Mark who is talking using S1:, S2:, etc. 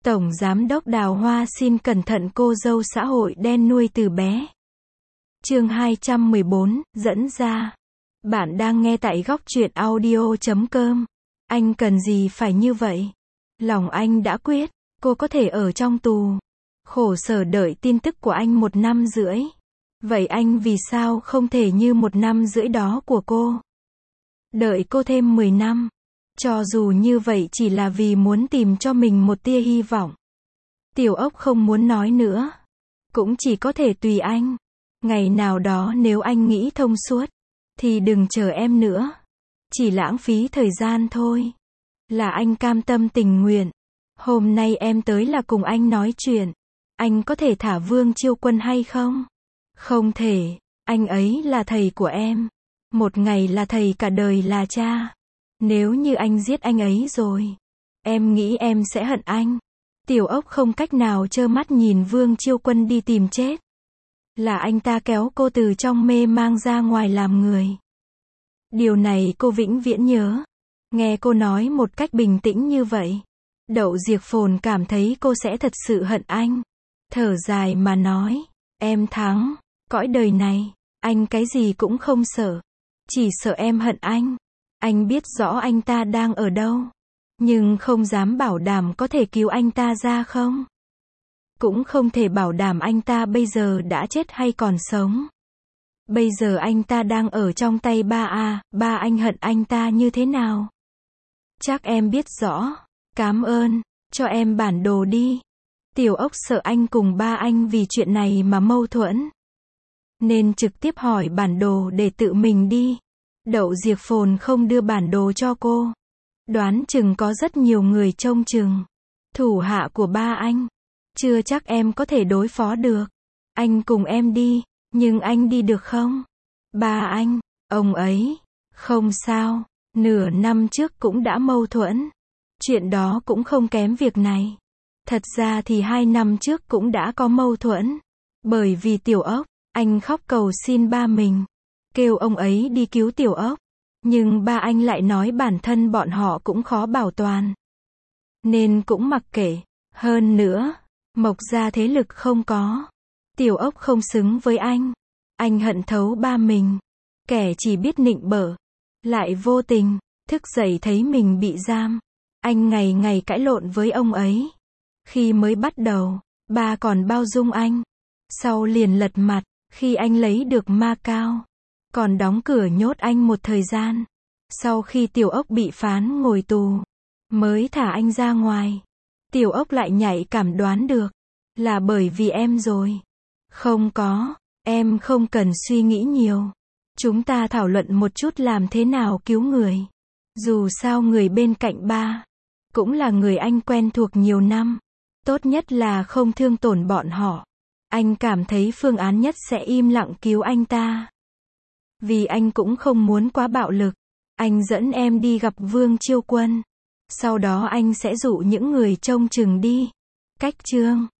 S1: Tổng Giám đốc Đào Hoa xin cẩn thận cô dâu xã hội đen nuôi từ bé. Chương 214, dẫn ra. Bạn đang nghe tại góc truyện audio.com. Anh cần gì phải như vậy? Lòng anh đã quyết, cô có thể ở trong tù. Khổ sở đợi tin tức của anh 1 năm rưỡi. Vậy anh vì sao không thể như 1 năm rưỡi đó của cô? Đợi cô thêm 10 năm. Cho dù như vậy chỉ là vì muốn tìm cho mình một tia hy vọng. Tiểu Ốc không muốn nói nữa. Cũng chỉ có thể tùy anh. Ngày nào đó nếu anh nghĩ thông suốt, thì đừng chờ em nữa. Chỉ lãng phí thời gian thôi. Là anh cam tâm tình nguyện. Hôm nay em tới là cùng anh nói chuyện. Anh có thể thả Vương Chiêu Quân hay không? Không thể. Anh ấy là thầy của em. Một ngày là thầy, cả đời là cha. Nếu như anh giết anh ấy rồi, em nghĩ em sẽ hận anh. Tiểu Ốc không cách nào trơ mắt nhìn Vương Chiêu Quân đi tìm chết. Là anh ta kéo cô từ trong mê mang ra ngoài làm người. Điều này cô vĩnh viễn nhớ. Nghe cô nói một cách bình tĩnh như vậy, Đậu Diệc Phồn cảm thấy cô sẽ thật sự hận anh. Thở dài mà nói, em thắng. Cõi đời này, anh cái gì cũng không sợ. Chỉ sợ em hận anh. Anh biết rõ anh ta đang ở đâu. Nhưng không dám bảo đảm có thể cứu anh ta ra không? Cũng không thể bảo đảm anh ta bây giờ đã chết hay còn sống. Bây giờ anh ta đang ở trong tay ba anh hận anh ta như thế nào? Chắc em biết rõ. Cám ơn, cho em bản đồ đi. Tiểu Ốc sợ anh cùng ba anh vì chuyện này mà mâu thuẫn, nên trực tiếp hỏi bản đồ để tự mình đi. Đậu Diệc Phồn không đưa bản đồ cho cô. Đoán chừng có rất nhiều người trông chừng. Thủ hạ của ba anh. Chưa chắc em có thể đối phó được. Anh cùng em đi, nhưng anh đi được không? Ba anh, ông ấy, không sao, nửa năm trước cũng đã mâu thuẫn. Chuyện đó cũng không kém việc này. Thật ra thì 2 năm trước cũng đã có mâu thuẫn. Bởi vì Tiểu Ốc, anh khóc cầu xin ba mình, kêu ông ấy đi cứu Tiểu Ốc. Nhưng ba anh lại nói bản thân bọn họ cũng khó bảo toàn, nên cũng mặc kệ. Hơn nữa, Mộc gia thế lực không có. Tiểu Ốc không xứng với anh. Anh hận thấu ba mình. Kẻ chỉ biết nịnh bợ, lại vô tình, thức dậy thấy mình bị giam. Anh ngày ngày cãi lộn với ông ấy. Khi mới bắt đầu, ba còn bao dung anh. Sau liền lật mặt, khi anh lấy được Ma Cao. Còn đóng cửa nhốt anh một thời gian. Sau khi Tiểu Ốc bị phán ngồi tù, mới thả anh ra ngoài. Tiểu Ốc lại nhạy cảm đoán được. Là bởi vì em rồi. Không có, em không cần suy nghĩ nhiều. Chúng ta thảo luận một chút làm thế nào cứu người. Dù sao người bên cạnh ba cũng là người anh quen thuộc nhiều năm. Tốt nhất là không thương tổn bọn họ. Anh cảm thấy phương án nhất sẽ im lặng cứu anh ta. Vì anh cũng không muốn quá bạo lực. Anh dẫn em đi gặp Vương Chiêu Quân. Sau đó anh sẽ dụ những người trông chừng đi. Cách chương